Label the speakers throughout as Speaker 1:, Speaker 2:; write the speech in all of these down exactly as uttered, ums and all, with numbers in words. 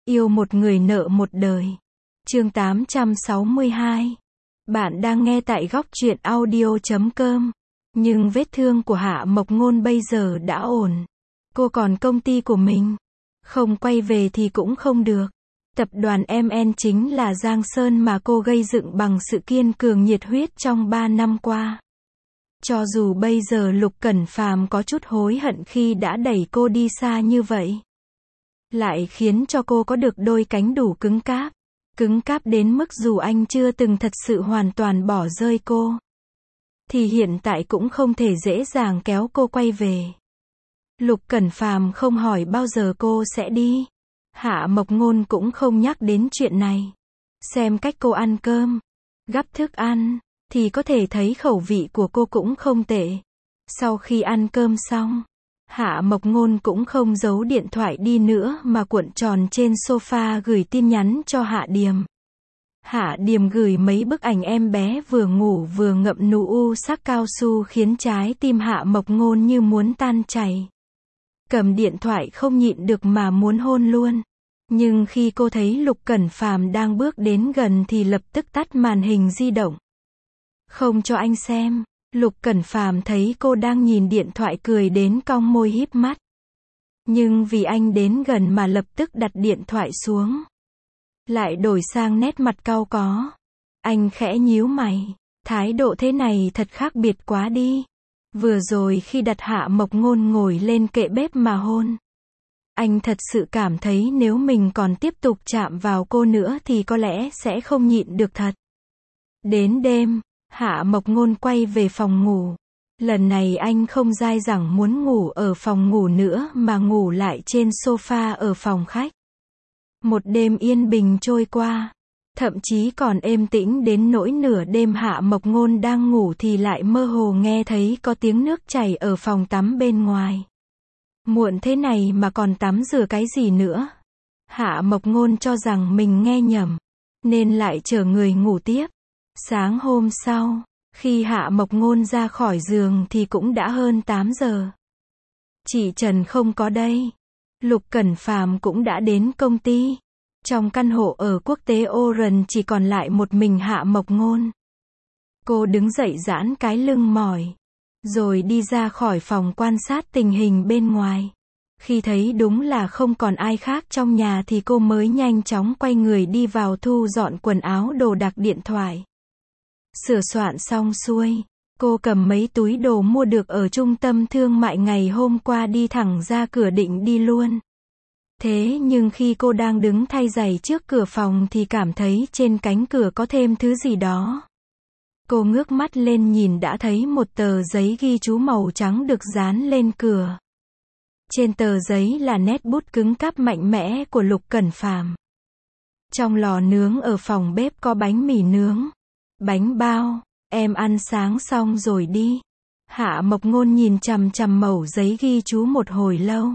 Speaker 1: Yêu một người nợ một đời. Chương tám trăm sáu mươi hai. Bạn đang nghe tại góc truyện audio chấm com. Nhưng vết thương của Hạ Mộc Ngôn bây giờ đã ổn. Cô còn công ty của mình. Không quay về thì cũng không được. Tập đoàn em en chính là Giang Sơn mà cô gây dựng bằng sự kiên cường nhiệt huyết trong ba năm qua. Cho dù bây giờ Lục Cẩn Phàm có chút hối hận khi đã đẩy cô đi xa như vậy, lại khiến cho cô có được đôi cánh đủ cứng cáp. Cứng cáp đến mức dù anh chưa từng thật sự hoàn toàn bỏ rơi cô, thì hiện tại cũng không thể dễ dàng kéo cô quay về. Lục Cẩn Phàm không hỏi bao giờ cô sẽ đi. Hạ Mộc Ngôn cũng không nhắc đến chuyện này. Xem cách cô ăn cơm, gắp thức ăn, thì có thể thấy khẩu vị của cô cũng không tệ. Sau khi ăn cơm xong, Hạ Mộc Ngôn cũng không giấu điện thoại đi nữa mà cuộn tròn trên sofa gửi tin nhắn cho Hạ Điềm. Hạ Điềm gửi mấy bức ảnh em bé vừa ngủ vừa ngậm nụ u sắc cao su khiến trái tim Hạ Mộc Ngôn như muốn tan chảy. Cầm điện thoại không nhịn được mà muốn hôn luôn. Nhưng khi cô thấy Lục Cẩn Phàm đang bước đến gần thì lập tức tắt màn hình di động. Không cho anh xem. Lục Cẩn Phàm thấy cô đang nhìn điện thoại cười đến cong môi híp mắt. Nhưng vì anh đến gần mà lập tức đặt điện thoại xuống. Lại đổi sang nét mặt cau có. Anh khẽ nhíu mày. Thái độ thế này thật khác biệt quá đi. Vừa rồi khi đặt Hạ Mộc Ngôn ngồi lên kệ bếp mà hôn, anh thật sự cảm thấy nếu mình còn tiếp tục chạm vào cô nữa thì có lẽ sẽ không nhịn được thật. Đến đêm, Hạ Mộc Ngôn quay về phòng ngủ. Lần này anh không dai dẳng muốn ngủ ở phòng ngủ nữa mà ngủ lại trên sofa ở phòng khách. Một đêm yên bình trôi qua. Thậm chí còn êm tĩnh đến nỗi nửa đêm Hạ Mộc Ngôn đang ngủ thì lại mơ hồ nghe thấy có tiếng nước chảy ở phòng tắm bên ngoài. Muộn thế này mà còn tắm rửa cái gì nữa? Hạ Mộc Ngôn cho rằng mình nghe nhầm, nên lại chở người ngủ tiếp. Sáng hôm sau, khi Hạ Mộc Ngôn ra khỏi giường thì cũng đã hơn tám giờ. Chị Trần không có đây. Lục Cẩn Phàm cũng đã đến công ty. Trong căn hộ ở quốc tế Oran chỉ còn lại một mình Hạ Mộc Ngôn. Cô đứng dậy giãn cái lưng mỏi, rồi đi ra khỏi phòng quan sát tình hình bên ngoài. Khi thấy đúng là không còn ai khác trong nhà thì cô mới nhanh chóng quay người đi vào thu dọn quần áo đồ đạc điện thoại. Sửa soạn xong xuôi, cô cầm mấy túi đồ mua được ở trung tâm thương mại ngày hôm qua đi thẳng ra cửa định đi luôn. Thế nhưng khi cô đang đứng thay giày trước cửa phòng thì cảm thấy trên cánh cửa có thêm thứ gì đó. Cô ngước mắt lên nhìn đã thấy một tờ giấy ghi chú màu trắng được dán lên cửa. Trên tờ giấy là nét bút cứng cáp mạnh mẽ của Lục Cẩn Phàm. Trong lò nướng ở phòng bếp có bánh mì nướng, bánh bao, em ăn sáng xong rồi đi. Hạ Mộc Ngôn nhìn chằm chằm mẩu giấy ghi chú một hồi lâu.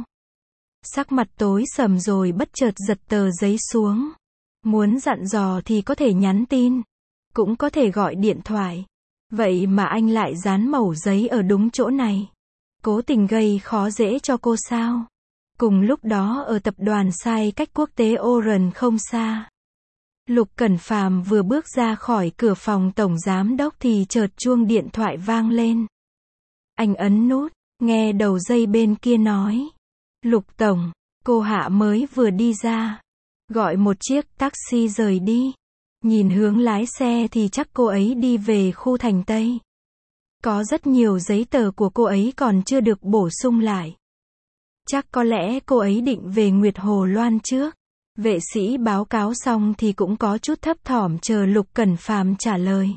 Speaker 1: Sắc mặt tối sầm rồi bất chợt giật tờ giấy xuống. Muốn dặn dò thì có thể nhắn tin, cũng có thể gọi điện thoại. Vậy mà anh lại dán mẩu giấy ở đúng chỗ này. Cố tình gây khó dễ cho cô sao? Cùng lúc đó ở tập đoàn Sai cách quốc tế Oran không xa, Lục Cẩn Phàm vừa bước ra khỏi cửa phòng tổng giám đốc thì chợt chuông điện thoại vang lên. Anh ấn nút, nghe đầu dây bên kia nói. Lục tổng, cô Hạ mới vừa đi ra. Gọi một chiếc taxi rời đi. Nhìn hướng lái xe thì chắc cô ấy đi về khu thành Tây. Có rất nhiều giấy tờ của cô ấy còn chưa được bổ sung lại. Chắc có lẽ cô ấy định về Nguyệt Hồ Loan trước. Vệ sĩ báo cáo xong thì cũng có chút thấp thỏm chờ Lục Cẩn Phàm trả lời.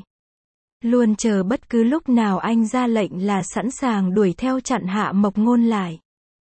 Speaker 1: Luôn chờ bất cứ lúc nào anh ra lệnh là sẵn sàng đuổi theo chặn Hạ Mộc Ngôn lại.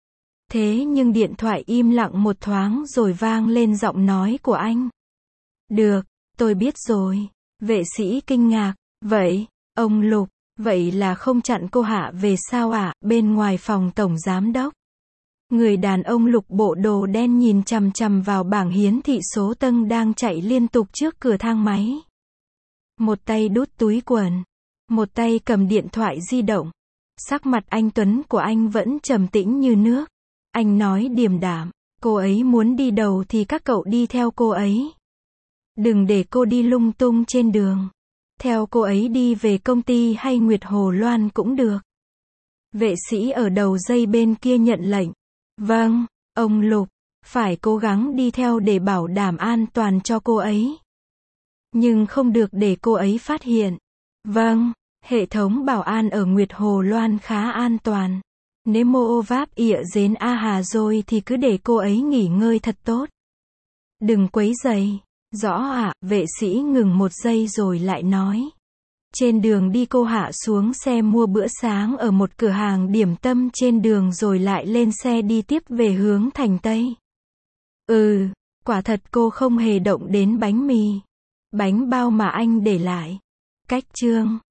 Speaker 1: Thế nhưng điện thoại im lặng một thoáng rồi vang lên giọng nói của anh. Được, tôi biết rồi. Vệ sĩ kinh ngạc. Vậy, ông Lục, vậy là không chặn cô Hạ về sao ạ? À? Bên ngoài phòng tổng giám đốc, người đàn ông Lục bộ đồ đen nhìn chằm chằm vào bảng hiển thị số Tân đang chạy liên tục trước cửa thang máy. Một tay đút túi quần, một tay cầm điện thoại di động. Sắc mặt anh Tuấn của anh vẫn trầm tĩnh như nước. Anh nói điềm đạm, Cô ấy muốn đi đầu thì các cậu đi theo cô ấy. Đừng để cô đi lung tung trên đường. Theo cô ấy đi về công ty hay Nguyệt Hồ Loan cũng được. Vệ sĩ ở đầu dây bên kia nhận lệnh. Vâng, ông Lục, phải cố gắng đi theo để bảo đảm an toàn cho cô ấy. Nhưng không được để cô ấy phát hiện. Vâng, hệ thống bảo an ở Nguyệt Hồ Loan khá an toàn. Nếu mô váp ịa dến a hà rồi thì cứ để cô ấy nghỉ ngơi thật tốt. Đừng quấy rầy. Rõ ạ, vệ sĩ ngừng một giây rồi lại nói. Trên đường đi cô hạ xuống xe mua bữa sáng ở một cửa hàng điểm tâm trên đường rồi lại lên xe đi tiếp về hướng thành Tây. Ừ, quả thật cô không hề động đến bánh mì. Bánh bao mà anh để lại. Cách chương